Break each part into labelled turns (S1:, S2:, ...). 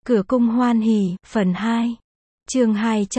S1: Cửa cung hoan hỉ, phần 2. Chương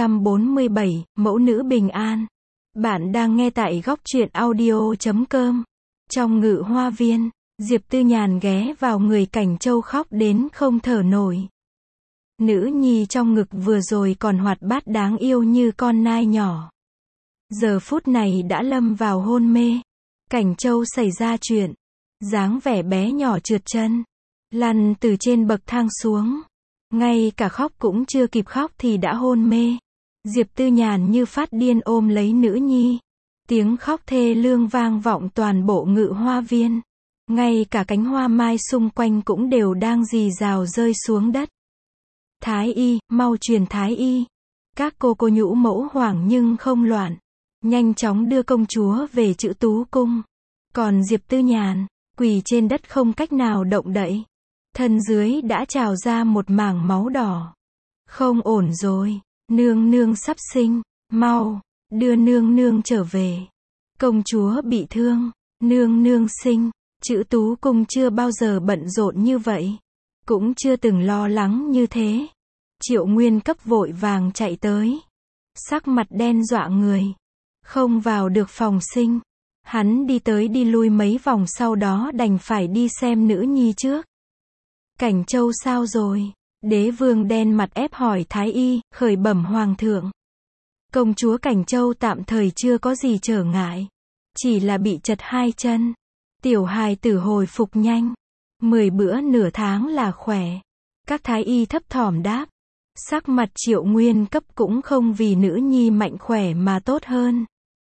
S1: 247, Mẫu nữ bình an. Bạn đang nghe tại góc truyện audio.com. Trong Ngự Hoa Viên, Diệp Tư Nhàn ghé vào người Cảnh Châu khóc đến không thở nổi. Nữ nhi trong ngực vừa rồi còn hoạt bát đáng yêu như con nai nhỏ. Giờ phút này đã lâm vào hôn mê. Cảnh Châu xảy ra chuyện. Dáng vẻ bé nhỏ trượt chân. Lăn từ trên bậc thang xuống. Ngay cả khóc cũng chưa kịp khóc thì đã hôn mê. Diệp Tư Nhàn như phát điên ôm lấy nữ nhi. Tiếng khóc thê lương vang vọng toàn bộ Ngự Hoa Viên. Ngay cả cánh hoa mai xung quanh cũng đều đang rì rào rơi xuống đất. Thái y, mau truyền thái y. Các cô nhũ mẫu hoảng nhưng không loạn. Nhanh chóng đưa công chúa về Trữ Tú Cung. Còn Diệp Tư Nhàn, quỳ trên đất không cách nào động đậy. Thân dưới đã trào ra một mảng máu đỏ. Không ổn rồi, nương nương sắp sinh, mau, đưa nương nương trở về. Công chúa bị thương, nương nương sinh. Trữ Tú Cung chưa bao giờ bận rộn như vậy. Cũng chưa từng lo lắng như thế. Triệu Nguyên Cấp vội vàng chạy tới. Sắc mặt đen dọa người. Không vào được phòng sinh. Hắn đi tới đi lui mấy vòng sau đó đành phải đi xem nữ nhi trước. Cảnh Châu sao rồi? Đế vương đen mặt ép hỏi thái y, khởi bẩm hoàng thượng. Công chúa Cảnh Châu tạm thời chưa có gì trở ngại. Chỉ là bị chật hai chân. Tiểu hài tử hồi phục nhanh. 10 bữa nửa tháng là khỏe. Các thái y thấp thỏm đáp. Sắc mặt Triệu Nguyên Cấp cũng không vì nữ nhi mạnh khỏe mà tốt hơn.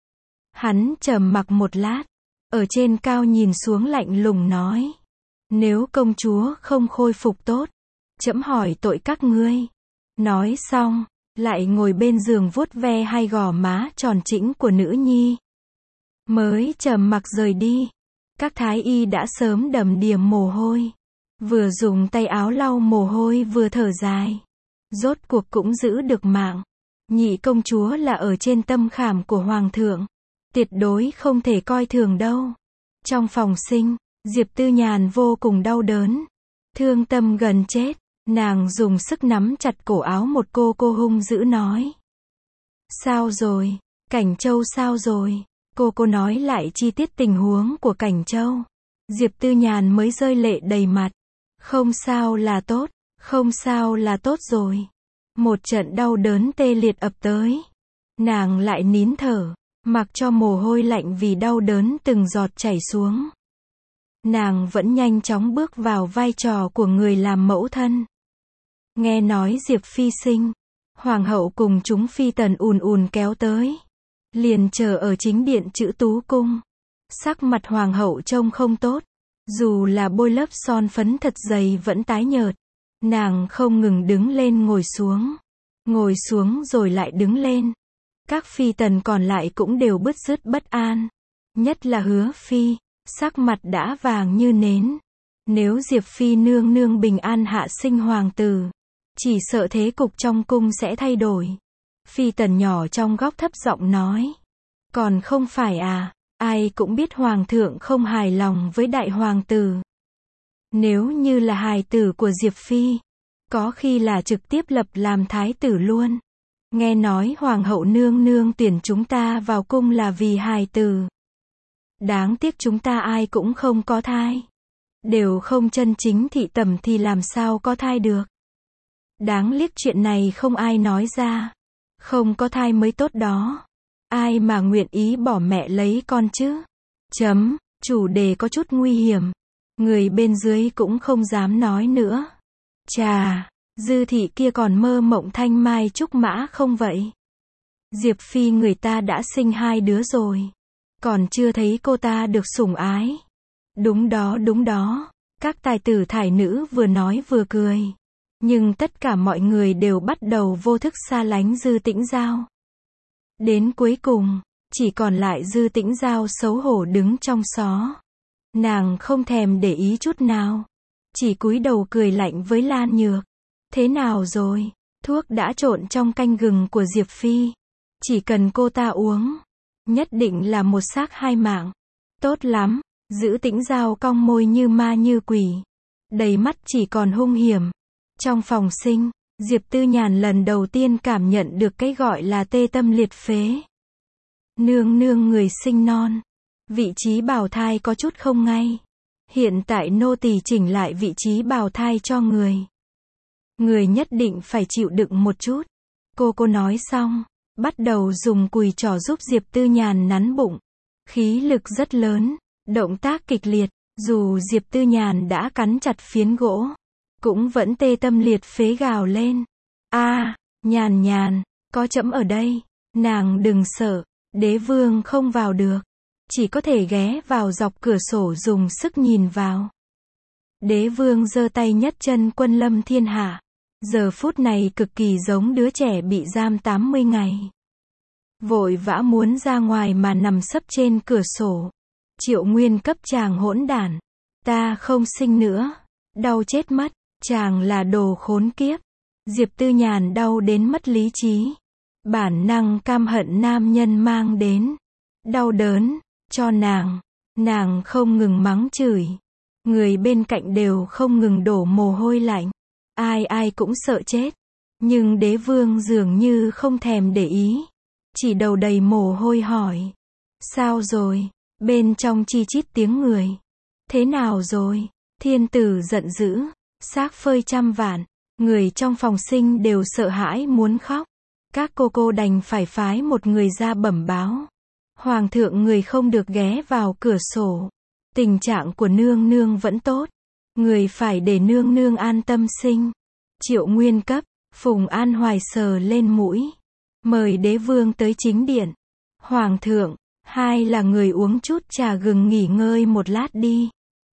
S1: Hắn trầm mặc một lát. Ở trên cao nhìn xuống lạnh lùng nói. Nếu công chúa không khôi phục tốt, trẫm hỏi tội các ngươi. Nói xong, lại ngồi bên giường vuốt ve hai gò má tròn trĩnh của nữ nhi. Mới trầm mặc rời đi. Các thái y đã sớm đầm đìa mồ hôi. Vừa dùng tay áo lau mồ hôi vừa thở dài. Rốt cuộc cũng giữ được mạng. Nhị công chúa là ở trên tâm khảm của hoàng thượng. Tuyệt đối không thể coi thường đâu. Trong phòng sinh, Diệp Tư Nhàn vô cùng đau đớn. Thương tâm gần chết. Nàng dùng sức nắm chặt cổ áo một cô hung dữ nói. Sao rồi? Cảnh Châu sao rồi? Cô nói lại chi tiết tình huống của Cảnh Châu. Diệp Tư Nhàn mới rơi lệ đầy mặt. Không sao là tốt. Không sao là tốt rồi. Một trận đau đớn tê liệt ập tới. Nàng lại nín thở. Mặc cho mồ hôi lạnh vì đau đớn từng giọt chảy xuống. Nàng vẫn nhanh chóng bước vào vai trò của người làm mẫu thân. Nghe nói Diệp Phi sinh. Hoàng hậu cùng chúng phi tần ùn kéo tới. Liền chờ ở chính điện Trữ Tú Cung. Sắc mặt hoàng hậu trông không tốt. Dù là bôi lớp son phấn thật dày vẫn tái nhợt. Nàng không ngừng đứng lên ngồi xuống. Ngồi xuống rồi lại đứng lên. Các phi tần còn lại cũng đều bứt rứt bất an. Nhất là Hứa Phi. Sắc mặt đã vàng như nến. Nếu Diệp Phi nương nương bình an hạ sinh hoàng tử, chỉ sợ thế cục trong cung sẽ thay đổi. Phi tần nhỏ trong góc thấp giọng nói. Còn không phải à, ai cũng biết hoàng thượng không hài lòng với đại hoàng tử. Nếu như là hài tử của Diệp Phi, có khi là trực tiếp lập làm thái tử luôn. Nghe nói hoàng hậu nương nương tuyển chúng ta vào cung là vì hài tử. Đáng tiếc chúng ta ai cũng không có thai. Đều không chân chính thị tẩm thì làm sao có thai được. Đáng tiếc chuyện này không ai nói ra. Không có thai mới tốt đó. Ai mà nguyện ý bỏ mẹ lấy con chứ? Chủ đề có chút nguy hiểm. Người bên dưới cũng không dám nói nữa. Chà, Dư thị kia còn mơ mộng thanh mai trúc mã không vậy? Diệp Phi người ta đã sinh 2 đứa rồi. Còn chưa thấy cô ta được sủng ái. Đúng đó. Các tài tử thải nữ vừa nói vừa cười. Nhưng tất cả mọi người đều bắt đầu vô thức xa lánh Dư Tĩnh Giao. Đến cuối cùng, chỉ còn lại Dư Tĩnh Giao xấu hổ đứng trong xó. Nàng không thèm để ý chút nào. Chỉ cúi đầu cười lạnh với Lan Nhược. Thế nào rồi? Thuốc đã trộn trong canh gừng của Diệp Phi. Chỉ cần cô ta uống. Nhất định là một xác 2 mạng. Tốt lắm. Giữ Tĩnh Giao cong môi như ma như quỷ. Đầy mắt chỉ còn hung hiểm. Trong phòng sinh, Diệp Tư Nhàn lần đầu tiên cảm nhận được cái gọi là tê tâm liệt phế. Nương nương người sinh non. Vị trí bào thai có chút không ngay. Hiện tại nô tỳ chỉnh lại vị trí bào thai cho người. Người nhất định phải chịu đựng một chút. Cô nói xong, bắt đầu dùng cùi trỏ giúp Diệp Tư Nhàn nắn bụng. Khí lực rất lớn, động tác kịch liệt, dù Diệp Tư Nhàn đã cắn chặt phiến gỗ, cũng vẫn tê tâm liệt phế gào lên. Nhàn Nhàn, có trẫm ở đây, nàng đừng sợ, đế vương không vào được, chỉ có thể ghé vào dọc cửa sổ dùng sức nhìn vào. Đế vương giơ tay nhất chân quân lâm thiên hạ, giờ phút này cực kỳ giống đứa trẻ bị giam 80 ngày. Vội vã muốn ra ngoài mà nằm sấp trên cửa sổ. Triệu Nguyên cấp chàng hỗn đản. Ta không sinh nữa. Đau chết mất. Chàng là đồ khốn kiếp. Diệp Tư Nhàn đau đến mất lý trí. Bản năng căm hận nam nhân mang đến đau đớn cho nàng. Nàng không ngừng mắng chửi. Người bên cạnh đều không ngừng đổ mồ hôi lạnh. Ai cũng sợ chết. Nhưng đế vương dường như không thèm để ý. Chỉ đầu đầy mồ hôi hỏi. Sao rồi? Bên trong chi chít tiếng người. Thế nào rồi? Thiên tử giận dữ. Xác phơi trăm vạn. Người trong phòng sinh đều sợ hãi muốn khóc. Các cô đành phải phái một người ra bẩm báo. Hoàng thượng người không được ghé vào cửa sổ. Tình trạng của nương nương vẫn tốt. Người phải để nương nương an tâm sinh. Triệu Nguyên cấp, Phùng An Hoài sờ lên mũi. Mời đế vương tới chính điện. Hoàng thượng, hay là người uống chút trà gừng nghỉ ngơi một lát đi.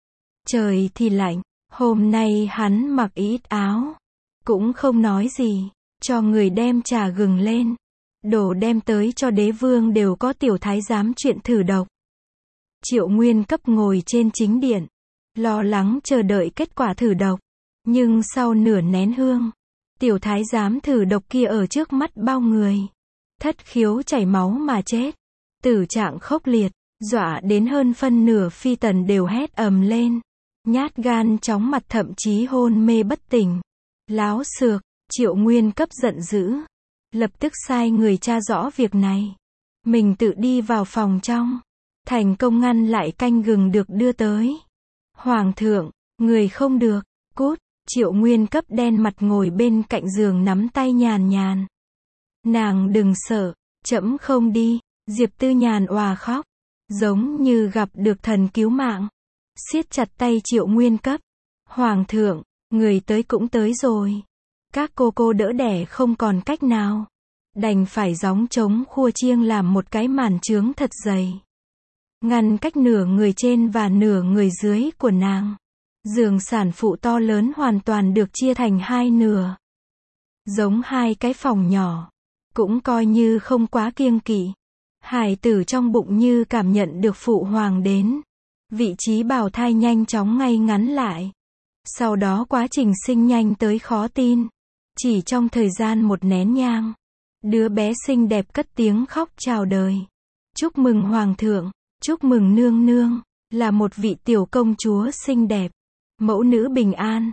S1: Trời thì lạnh, hôm nay hắn mặc ít áo. Cũng không nói gì, cho người đem trà gừng lên. Đồ đem tới cho đế vương đều có tiểu thái giám chuyện thử độc. Triệu Nguyên cấp ngồi trên chính điện, lo lắng chờ đợi kết quả thử độc. Nhưng sau nửa nén hương, tiểu thái giám thử độc kia ở trước mắt bao người. Thất khiếu chảy máu mà chết. Tử trạng khốc liệt, dọa đến hơn phân nửa phi tần đều hét ầm lên. Nhát gan chóng mặt thậm chí hôn mê bất tỉnh. Láo xược, Triệu Nguyên cấp giận dữ. Lập tức sai người tra rõ việc này. Mình tự đi vào phòng trong. Thành công ngăn lại canh gừng được đưa tới. Hoàng thượng, người không được, cút. Triệu Nguyên cấp đen mặt ngồi bên cạnh giường nắm tay Nhàn Nhàn. Nàng đừng sợ, trẫm không đi. Diệp Tư Nhàn òa khóc, giống như gặp được thần cứu mạng. Siết chặt tay Triệu Nguyên cấp. Hoàng thượng, người tới cũng tới rồi. Các cô đỡ đẻ không còn cách nào. Đành phải gióng trống khua chiêng làm một cái màn chướng thật dày. Ngăn cách nửa người trên và nửa người dưới của nàng. Giường sản phụ to lớn hoàn toàn được chia thành hai nửa. Giống hai cái phòng nhỏ. Cũng coi như không quá kiêng kỵ. Hải tử trong bụng như cảm nhận được phụ hoàng đến. Vị trí bào thai nhanh chóng ngay ngắn lại. Sau đó quá trình sinh nhanh tới khó tin. Chỉ trong thời gian một nén nhang. Đứa bé xinh đẹp cất tiếng khóc chào đời. Chúc mừng hoàng thượng, chúc mừng nương nương. Là một vị tiểu công chúa xinh đẹp. Mẫu nữ bình an.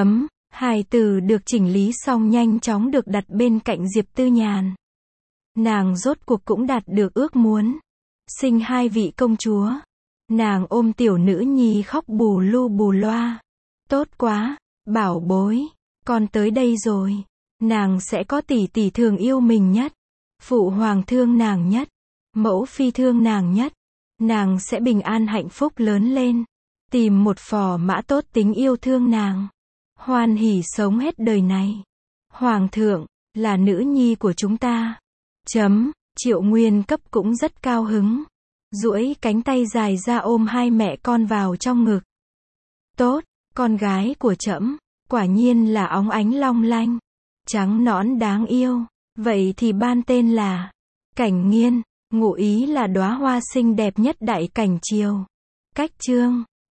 S1: Hài tử được chỉnh lý xong nhanh chóng được đặt bên cạnh Diệp Tư Nhàn. Nàng rốt cuộc cũng đạt được ước muốn. Sinh hai vị công chúa. Nàng ôm tiểu nữ nhi khóc bù lu bù loa. Tốt quá, bảo bối, con tới đây rồi. Nàng sẽ có tỷ tỷ thương yêu mình nhất. Phụ hoàng thương nàng nhất. Mẫu phi thương nàng nhất. Nàng sẽ bình an hạnh phúc lớn lên. Tìm một phò mã tốt tính yêu thương nàng. Hoan hỉ sống hết đời này. Hoàng thượng, là nữ nhi của chúng ta. Triệu Nguyên cấp cũng rất cao hứng. Duỗi cánh tay dài ra ôm hai mẹ con vào trong ngực. Tốt, con gái của trẫm, quả nhiên là óng ánh long lanh. Trắng nõn đáng yêu. Vậy thì ban tên là Cảnh Nghiên, ngụ ý là đóa hoa xinh đẹp nhất đại cảnh triều. Cách chương